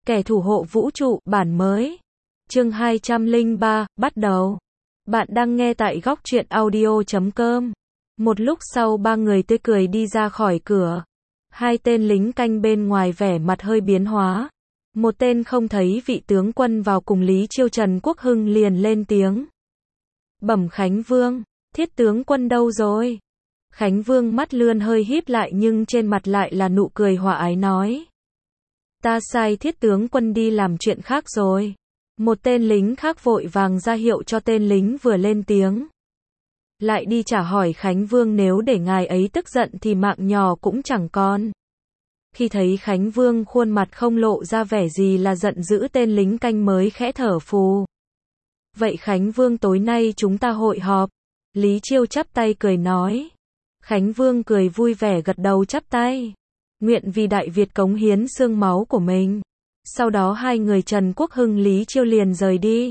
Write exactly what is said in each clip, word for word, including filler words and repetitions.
Kẻ thủ hộ vũ trụ, bản mới. Chương hai trăm lẻ ba, bắt đầu. Bạn đang nghe tại góc truyện audio chấm com. Một lúc sau ba người tươi cười đi ra khỏi cửa. Hai tên lính canh bên ngoài vẻ mặt hơi biến hóa. Một tên không thấy vị tướng quân vào cùng Lý Chiêu, Trần Quốc Hưng liền lên tiếng. Bẩm Khánh Vương, Thiết tướng quân đâu rồi? Khánh Vương mắt lươn hơi híp lại nhưng trên mặt lại là nụ cười hòa ái nói. Ta sai Thiết tướng quân đi làm chuyện khác rồi. Một tên lính khác vội vàng ra hiệu cho tên lính vừa lên tiếng. Lại đi trả hỏi Khánh Vương, nếu để ngài ấy tức giận thì mạng nhỏ cũng chẳng còn. Khi thấy Khánh Vương khuôn mặt không lộ ra vẻ gì là giận dữ, tên lính canh mới khẽ thở phù. Vậy Khánh Vương, tối nay chúng ta hội họp. Lý Chiêu chắp tay cười nói. Khánh Vương cười vui vẻ gật đầu chắp tay. Nguyện vì Đại Việt cống hiến xương máu của mình. Sau đó hai người Trần Quốc Hưng, Lý Chiêu liền rời đi.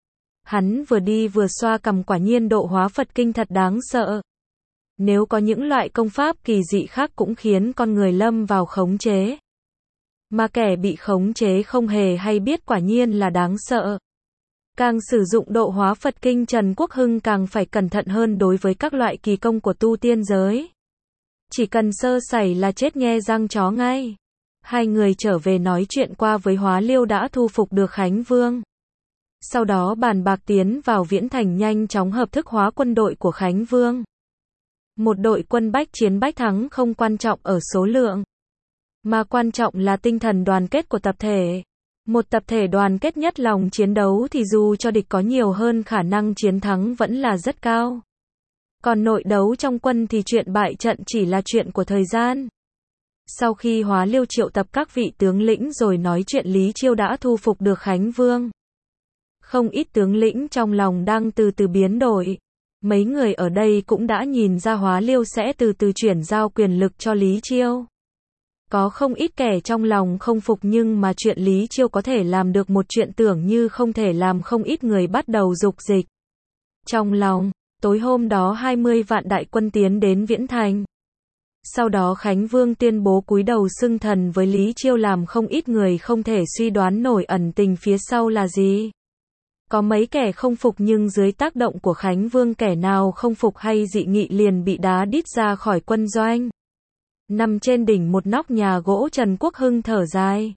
Hắn vừa đi vừa xoa cằm, quả nhiên độ hóa Phật kinh thật đáng sợ. Nếu có những loại công pháp kỳ dị khác cũng khiến con người lâm vào khống chế. Mà kẻ bị khống chế không hề hay biết, quả nhiên là đáng sợ. Càng sử dụng độ hóa Phật kinh, Trần Quốc Hưng càng phải cẩn thận hơn đối với các loại kỳ công của tu tiên giới. Chỉ cần sơ sẩy là chết nhe răng chó ngay. Hai người trở về nói chuyện qua với Hóa Liêu đã thu phục được Khánh Vương. Sau đó bàn bạc tiến vào Viễn Thành, nhanh chóng hợp thức hóa quân đội của Khánh Vương. Một đội quân bách chiến bách thắng không quan trọng ở số lượng, mà quan trọng là tinh thần đoàn kết của tập thể. Một tập thể đoàn kết nhất lòng chiến đấu thì dù cho địch có nhiều hơn, khả năng chiến thắng vẫn là rất cao. Còn nội đấu trong quân thì chuyện bại trận chỉ là chuyện của thời gian. Sau khi Hóa Liêu triệu tập các vị tướng lĩnh rồi nói chuyện, Lý Chiêu đã thu phục được Khánh Vương. Không ít tướng lĩnh trong lòng đang từ từ biến đổi. Mấy người ở đây cũng đã nhìn ra Hóa Liêu sẽ từ từ chuyển giao quyền lực cho Lý Chiêu. Có không ít kẻ trong lòng không phục, nhưng mà chuyện Lý Chiêu có thể làm được một chuyện tưởng như không thể làm, không ít người bắt đầu dục dịch. Trong lòng, tối hôm đó hai mươi vạn đại quân tiến đến Viễn Thành. Sau đó Khánh Vương tuyên bố cúi đầu xưng thần với Lý Chiêu, làm không ít người không thể suy đoán nổi ẩn tình phía sau là gì. Có mấy kẻ không phục, nhưng dưới tác động của Khánh Vương, kẻ nào không phục hay dị nghị liền bị đá đít ra khỏi quân doanh. Nằm trên đỉnh một nóc nhà gỗ, Trần Quốc Hưng thở dài.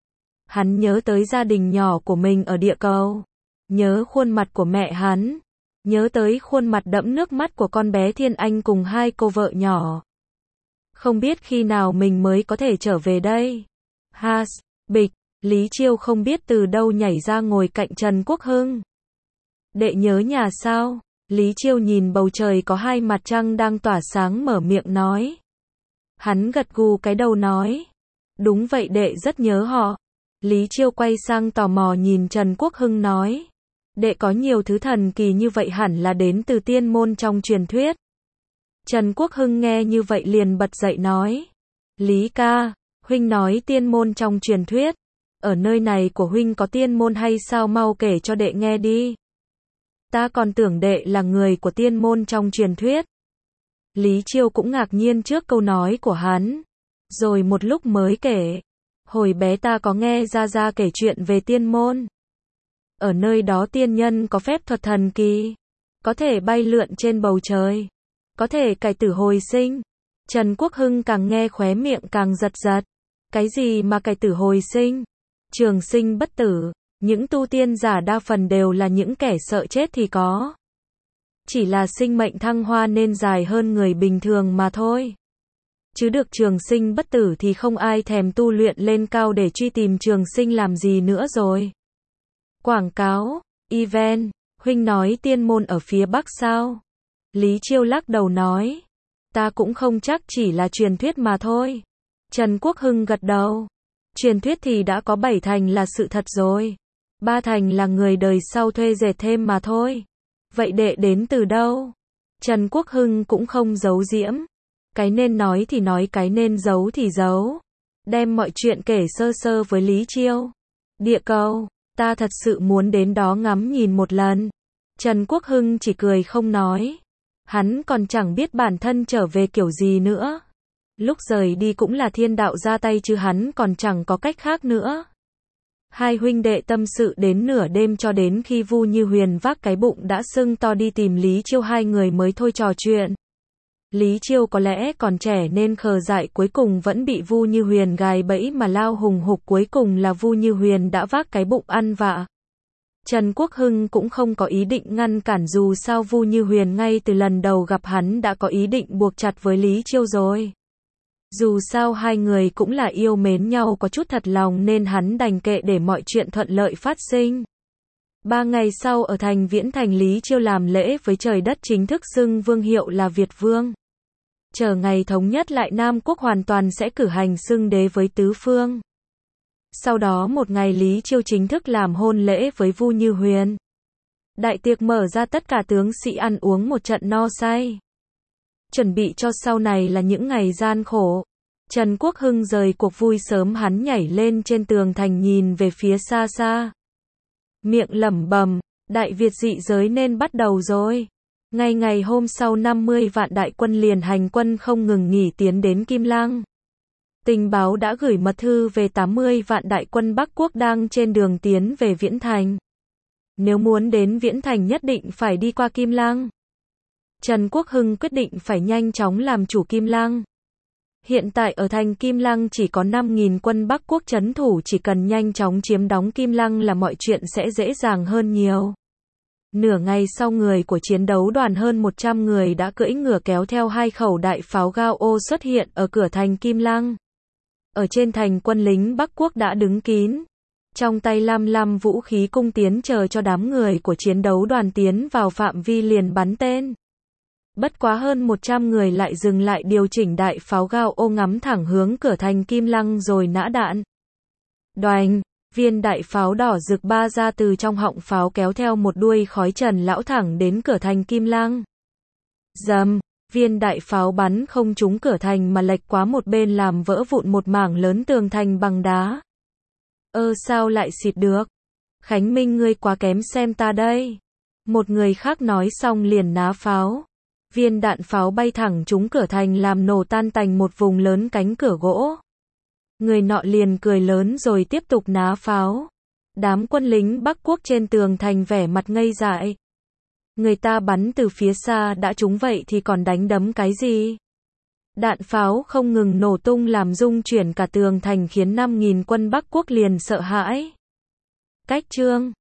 Hắn nhớ tới gia đình nhỏ của mình ở địa cầu, nhớ khuôn mặt của mẹ hắn, nhớ tới khuôn mặt đẫm nước mắt của con bé Thiên Anh cùng hai cô vợ nhỏ. Không biết khi nào mình mới có thể trở về đây. Has, bịch, Lý Chiêu không biết từ đâu nhảy ra ngồi cạnh Trần Quốc Hưng. Đệ nhớ nhà sao? Lý Chiêu nhìn bầu trời có hai mặt trăng đang tỏa sáng mở miệng nói. Hắn gật gù cái đầu nói. Đúng vậy, đệ rất nhớ họ. Lý Chiêu quay sang tò mò nhìn Trần Quốc Hưng nói. Đệ có nhiều thứ thần kỳ như vậy hẳn là đến từ tiên môn trong truyền thuyết. Trần Quốc Hưng nghe như vậy liền bật dậy nói. Lý ca, huynh nói tiên môn trong truyền thuyết. Ở nơi này của huynh có tiên môn hay sao, mau kể cho đệ nghe đi. Ta còn tưởng đệ là người của tiên môn trong truyền thuyết. Lý Chiêu cũng ngạc nhiên trước câu nói của hắn. Rồi một lúc mới kể. Hồi bé ta có nghe Gia Gia kể chuyện về tiên môn. Ở nơi đó tiên nhân có phép thuật thần kỳ. Có thể bay lượn trên bầu trời. Có thể cải tử hồi sinh. Trần Quốc Hưng càng nghe khóe miệng càng giật giật. Cái gì mà cải tử hồi sinh? Trường sinh bất tử. Những tu tiên giả đa phần đều là những kẻ sợ chết thì có. Chỉ là sinh mệnh thăng hoa nên dài hơn người bình thường mà thôi. Chứ được trường sinh bất tử thì không ai thèm tu luyện lên cao để truy tìm trường sinh làm gì nữa rồi. Quảng cáo, event, huynh nói tiên môn ở phía Bắc sao? Lý Chiêu lắc đầu nói. Ta cũng không chắc, chỉ là truyền thuyết mà thôi. Trần Quốc Hưng gật đầu. Truyền thuyết thì đã có bảy thành là sự thật rồi. Ba thành là người đời sau thuê dệt thêm mà thôi. Vậy đệ đến từ đâu? Trần Quốc Hưng cũng không giấu giễm. Cái nên nói thì nói, cái nên giấu thì giấu. Đem mọi chuyện kể sơ sơ với Lý Chiêu. Địa cầu, ta thật sự muốn đến đó ngắm nhìn một lần. Trần Quốc Hưng chỉ cười không nói. Hắn còn chẳng biết bản thân trở về kiểu gì nữa. Lúc rời đi cũng là thiên đạo ra tay chứ hắn còn chẳng có cách khác nữa. Hai huynh đệ tâm sự đến nửa đêm cho đến khi Vu Như Huyền vác cái bụng đã sưng to đi tìm Lý Chiêu, hai người mới thôi trò chuyện. Lý Chiêu có lẽ còn trẻ nên khờ dại, cuối cùng vẫn bị Vu Như Huyền gài bẫy mà lao hùng hục, cuối cùng là Vu Như Huyền đã vác cái bụng ăn vạ. Trần Quốc Hưng cũng không có ý định ngăn cản, dù sao Vu Như Huyền ngay từ lần đầu gặp hắn đã có ý định buộc chặt với Lý Chiêu rồi. Dù sao hai người cũng là yêu mến nhau có chút thật lòng nên hắn đành kệ để mọi chuyện thuận lợi phát sinh. Ba ngày sau ở thành Viễn Thành, Lý Chiêu làm lễ với trời đất, chính thức xưng vương hiệu là Việt Vương. Chờ ngày thống nhất lại Nam Quốc hoàn toàn sẽ cử hành xưng đế với tứ phương. Sau đó một ngày Lý Chiêu chính thức làm hôn lễ với Vu Như Huyền. Đại tiệc mở ra, tất cả tướng sĩ ăn uống một trận no say. Chuẩn bị cho sau này là những ngày gian khổ. Trần Quốc Hưng rời cuộc vui sớm, hắn nhảy lên trên tường thành nhìn về phía xa xa. Miệng lẩm bẩm, Đại Việt dị giới nên bắt đầu rồi. Ngay ngày hôm sau, năm mươi vạn đại quân liền hành quân không ngừng nghỉ tiến đến Kim Lăng. Tình báo đã gửi mật thư về tám mươi vạn đại quân Bắc Quốc đang trên đường tiến về Viễn Thành. Nếu muốn đến Viễn Thành nhất định phải đi qua Kim Lăng. Trần Quốc Hưng quyết định phải nhanh chóng làm chủ Kim Lăng. Hiện tại ở thành Kim Lăng chỉ có năm nghìn quân Bắc Quốc trấn thủ, chỉ cần nhanh chóng chiếm đóng Kim Lăng là mọi chuyện sẽ dễ dàng hơn nhiều. Nửa ngày sau, người của chiến đấu đoàn hơn một trăm người đã cưỡi ngựa kéo theo hai khẩu đại pháo Gao Ô xuất hiện ở cửa thành Kim Lăng. Ở trên thành, quân lính Bắc Quốc đã đứng kín. Trong tay lam lam vũ khí cung tiến chờ cho đám người của chiến đấu đoàn tiến vào phạm vi liền bắn tên. Bất quá hơn một trăm người lại dừng lại điều chỉnh đại pháo Gao Ô ngắm thẳng hướng cửa thành Kim Lăng rồi nã đạn. Đoành, viên đại pháo đỏ rực ba ra từ trong họng pháo kéo theo một đuôi khói trần lão thẳng đến cửa thành Kim Lăng. Dầm, viên đại pháo bắn không trúng cửa thành mà lệch quá một bên làm vỡ vụn một mảng lớn tường thành bằng đá. Ơ sao lại xịt được? Khánh Minh ngươi quá kém xem ta đây. Một người khác nói xong liền ná pháo. Viên đạn pháo bay thẳng trúng cửa thành làm nổ tan tành một vùng lớn cánh cửa gỗ. Người nọ liền cười lớn rồi tiếp tục ná pháo. Đám quân lính Bắc Quốc trên tường thành vẻ mặt ngây dại. Người ta bắn từ phía xa đã trúng vậy thì còn đánh đấm cái gì? Đạn pháo không ngừng nổ tung làm rung chuyển cả tường thành khiến năm nghìn quân Bắc Quốc liền sợ hãi. Cách chương